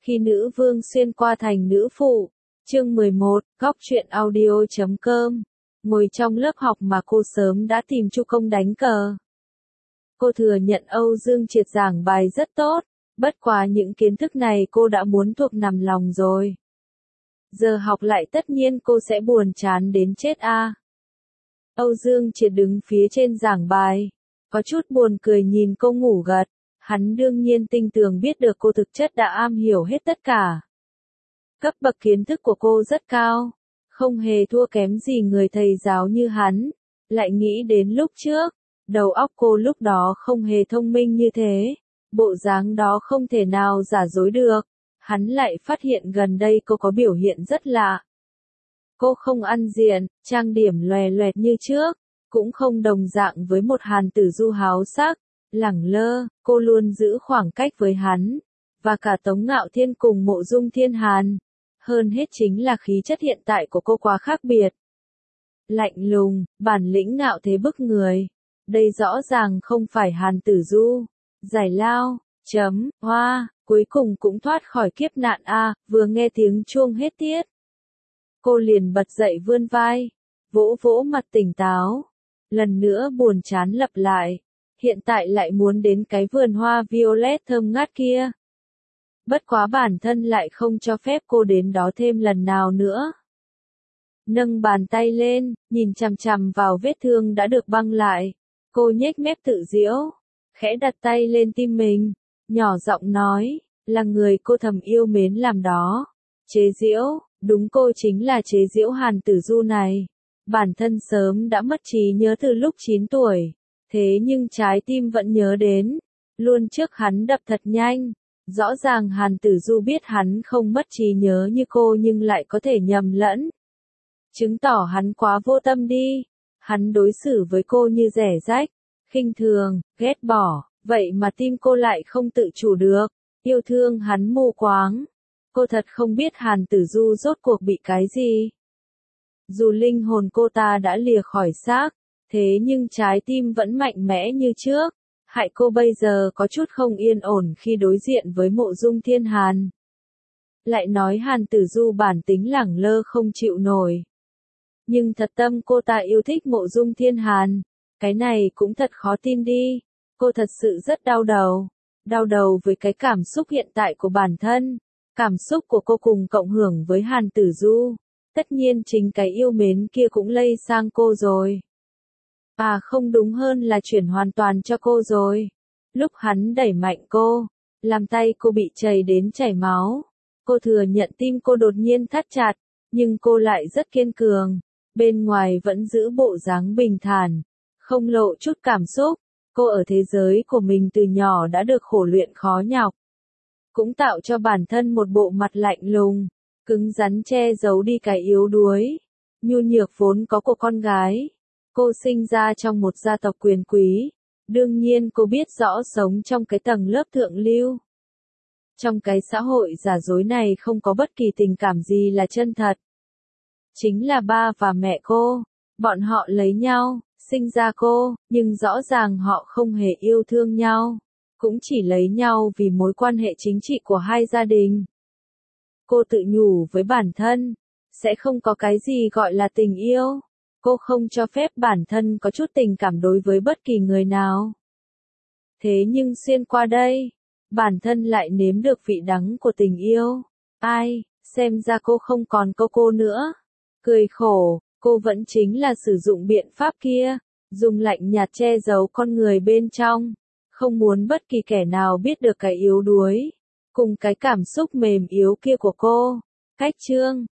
Khi nữ vương xuyên qua thành nữ phụ. Chương 11, góc truyện audio.com. Ngồi trong lớp học mà cô sớm đã tìm Chu Công đánh cờ. Cô thừa nhận Âu Dương Triệt giảng bài rất tốt, bất quá những kiến thức này cô đã muốn thuộc nằm lòng rồi. Giờ học lại tất nhiên cô sẽ buồn chán đến chết a. Âu Dương Triệt đứng phía trên giảng bài, có chút buồn cười nhìn cô ngủ gật. Hắn đương nhiên tinh tường biết được cô thực chất đã am hiểu hết tất cả. Cấp bậc kiến thức của cô rất cao, không hề thua kém gì người thầy giáo như hắn. Lại nghĩ đến lúc trước, đầu óc cô lúc đó không hề thông minh như thế, bộ dáng đó không thể nào giả dối được. Hắn lại phát hiện gần đây cô có biểu hiện rất lạ. Cô không ăn diện, trang điểm loè loẹt như trước, cũng không đồng dạng với một Hàn Tử Du háo sắc. Lẳng lơ, cô luôn giữ khoảng cách với hắn, và cả Tống Ngạo Thiên cùng Mộ Dung Thiên Hàn. Hơn hết chính là khí chất hiện tại của cô quá khác biệt. Lạnh lùng, bản lĩnh ngạo thế bức người. Đây rõ ràng không phải Hàn Tử Du. Giải lao, hoa, cuối cùng cũng thoát khỏi kiếp nạn a. Vừa nghe tiếng chuông hết tiết. Cô liền bật dậy vươn vai, vỗ vỗ mặt tỉnh táo. Lần nữa buồn chán lặp lại. Hiện tại lại muốn đến cái vườn hoa violet thơm ngát kia. Bất quá bản thân lại không cho phép cô đến đó thêm lần nào nữa. Nâng bàn tay lên, nhìn chằm chằm vào vết thương đã được băng lại. Cô nhếch mép tự giễu, khẽ đặt tay lên tim mình, nhỏ giọng nói, là người cô thầm yêu mến làm đó. Chế giễu, đúng cô chính là chế giễu Hàn Tử Du này. Bản thân sớm đã mất trí nhớ từ lúc 9 tuổi. Thế nhưng trái tim vẫn nhớ đến, luôn trước hắn đập thật nhanh. Rõ ràng Hàn Tử Du biết hắn không mất trí nhớ như cô nhưng lại có thể nhầm lẫn. Chứng tỏ hắn quá vô tâm đi. Hắn đối xử với cô như rẻ rách, khinh thường, ghét bỏ, vậy mà tim cô lại không tự chủ được. Yêu thương hắn mù quáng. Cô thật không biết Hàn Tử Du rốt cuộc bị cái gì. Dù linh hồn cô ta đã lìa khỏi xác. Thế nhưng trái tim vẫn mạnh mẽ như trước, hại cô bây giờ có chút không yên ổn khi đối diện với Mộ Dung Thiên Hàn. Lại nói Hàn Tử Du bản tính lẳng lơ không chịu nổi. Nhưng thật tâm cô ta yêu thích Mộ Dung Thiên Hàn, cái này cũng thật khó tin đi. Cô thật sự rất đau đầu với cái cảm xúc hiện tại của bản thân. Cảm xúc của cô cùng cộng hưởng với Hàn Tử Du, tất nhiên chính cái yêu mến kia cũng lây sang cô rồi. À không, đúng hơn là chuyển hoàn toàn cho cô rồi. Lúc hắn đẩy mạnh cô, làm tay cô bị chảy đến chảy máu. Cô thừa nhận tim cô đột nhiên thắt chặt, nhưng cô lại rất kiên cường. Bên ngoài vẫn giữ bộ dáng bình thản, không lộ chút cảm xúc. Cô ở thế giới của mình từ nhỏ đã được khổ luyện khó nhọc. Cũng tạo cho bản thân một bộ mặt lạnh lùng, cứng rắn che giấu đi cái yếu đuối, nhu nhược vốn có của con gái. Cô sinh ra trong một gia tộc quyền quý, đương nhiên cô biết rõ sống trong cái tầng lớp thượng lưu. Trong cái xã hội giả dối này không có bất kỳ tình cảm gì là chân thật. Chính là ba và mẹ cô, bọn họ lấy nhau, sinh ra cô, nhưng rõ ràng họ không hề yêu thương nhau, cũng chỉ lấy nhau vì mối quan hệ chính trị của hai gia đình. Cô tự nhủ với bản thân, sẽ không có cái gì gọi là tình yêu. Cô không cho phép bản thân có chút tình cảm đối với bất kỳ người nào. Thế nhưng xuyên qua đây, bản thân lại nếm được vị đắng của tình yêu. Ai, xem ra cô không còn cô nữa. Cười khổ, cô vẫn chính là sử dụng biện pháp kia, dùng lạnh nhạt che giấu con người bên trong, không muốn bất kỳ kẻ nào biết được cái yếu đuối, cùng cái cảm xúc mềm yếu kia của cô. Cách chương